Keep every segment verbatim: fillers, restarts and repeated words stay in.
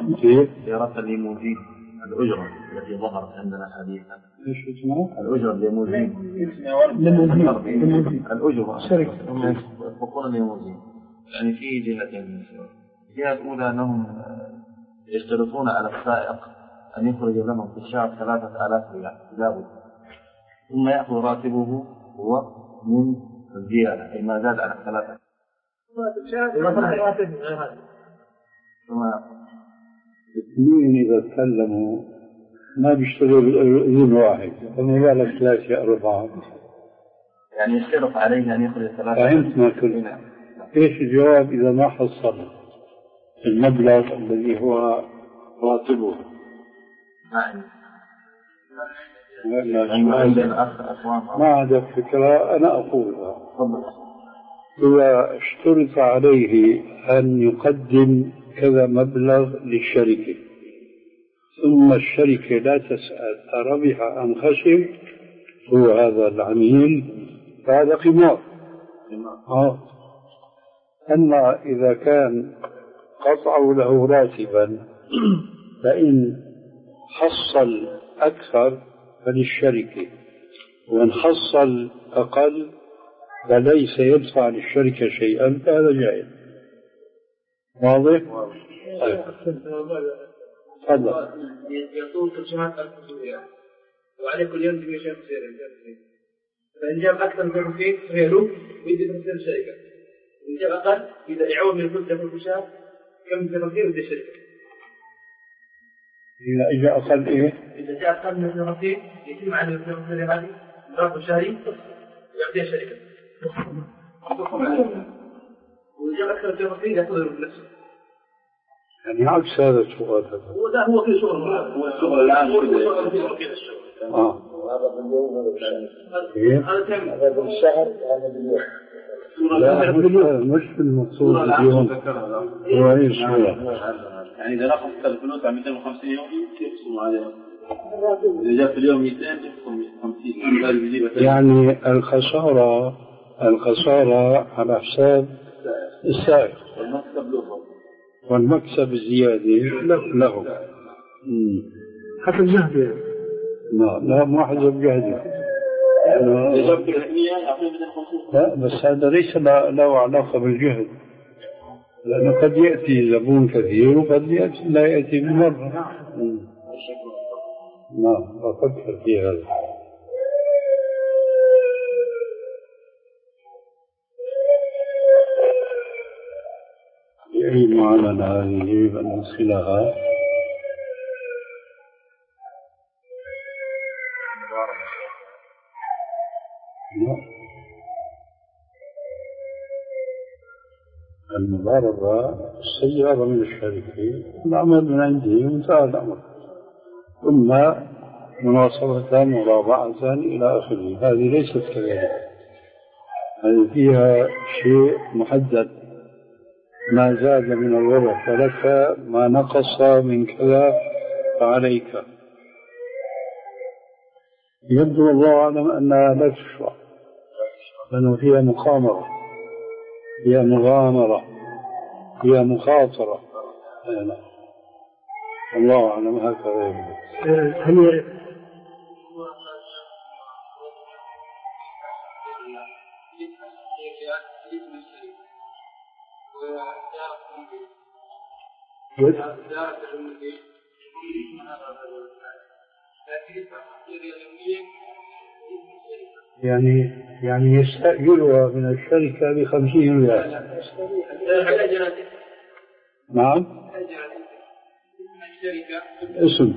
كيف؟ سيارات الليموزين الأجرة التي ظهرت عندنا حديثا. ايش اسمها؟ الأجرة الليموزين. الليموزين. الأجرة. شركة. يطلقون الليموزين. يعني في جهتين من السؤال. الجهة الأولى أنهم يشترطون على السائق أن يخرج لهم في الشهر ثلاثة آلاف ريال لابد، ثم يأخذ راتبه هو من الزيادة أي ما زاد على ثلاثة. اثنين إذا تكلموا ما بيشتغل إذن واحد، فما بالك ثلاثة أربعة. يعني يشترط عليه أن يخرج ثلاثة. فهمت ما كنت. إيش الجواب إذا ما حصل المبلغ الذي هو راتبه؟ نعم. ما عندك فكرة، أنا أقولها. إذا اشترط عليه أن يقدم كذا مبلغ للشركة ثم الشركة لا تسأل أربح أم خسر هو هذا العميل، فهذا قمار. آه. أما إذا كان قطعوا له راتبا فإن حصل أكثر فللشركة، وإن حصل أقل فليس يدفع للشركة شيئا، فهذا جائز. واضح؟ طيب. تفضل. يصوم ترجمات الخصوصية وعليه كل يوم جميع شيء خسير، فإن جاب أكثر من الرفيق غيره ويدي تخسير الشركة، إن جاب أقل إذا يعود من الفلسة في الكشاف كم في الرفيق ويدي الشركة. إذا إجا أقل إيه؟ إذا جاء أقل من الرفيق يتم عن الرفيق هذه ضرب شهري يعطيها الشركة، وإذا جاب أكثر من الرفيق يأخذ نفسه. يعني عكس هذا السؤال. هذا هو ده هو كل شغل، هو الشغل الآن هو في وكيل الشغل. آه. هذا باليوم ولا بالشهر؟ هذا كم؟ هذا بالشهر هذا باليوم. لا مش في المقصود اليوم. هو إيش هو؟ يعني إذا رقم الفلوس على مئتين وخمسين يوم يقسموا عليه. إذا جاء في اليوم مئتين يقسم خمسين. يعني الخسارة الخسارة على حساب السائق. والمكسب له. والمكسب الزيادة له. حسب جهده. لا لا مو حسب جهده. لا بس هذا ليس له علاقة بالجهد، لأنه قد يأتي زبون كثير وقد يأتي لا يأتي بمرة. نعم أفكر في هذا. أي معلنة هذه يجب أن ندخلها. المضاربة السيارة من الشركة، العمل من عندي وانتهى الأمر، ثم مناصرة مرابعة إلى آخره. هذه ليست كذلك، هذه فيها شيء محدد، ما زاد من الورع فلك، ما نقص من كذا فعليك. يبدو الله أعلم أنها لا تشرع، لأنه فيها مقامرة، فيها مغامرة، فيها مخاطرة. الله أعلم هكذا. هل يعني يعني يستأجرها من الشركة بخمسين ريال. نعم. اسم.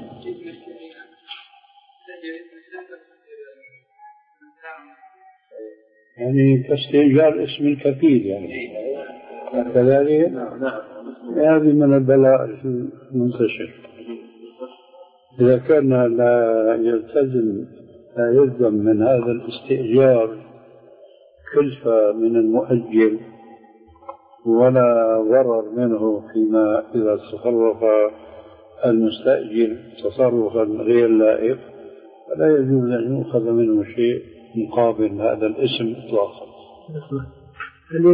يعني كاستئجار اسم الكفيل يعني. كذلك. هذه من البلاء المنتشر. إذا كان لا يلتزم لا يلزم من هذا الاستئجار كلفة من المؤجر ولا ضرر منه فيما إذا تصرف المستأجر تصرفا غير لائق، فلا يجوز أن يؤخذ منه شيء مقابل هذا الاسم إطلاقا.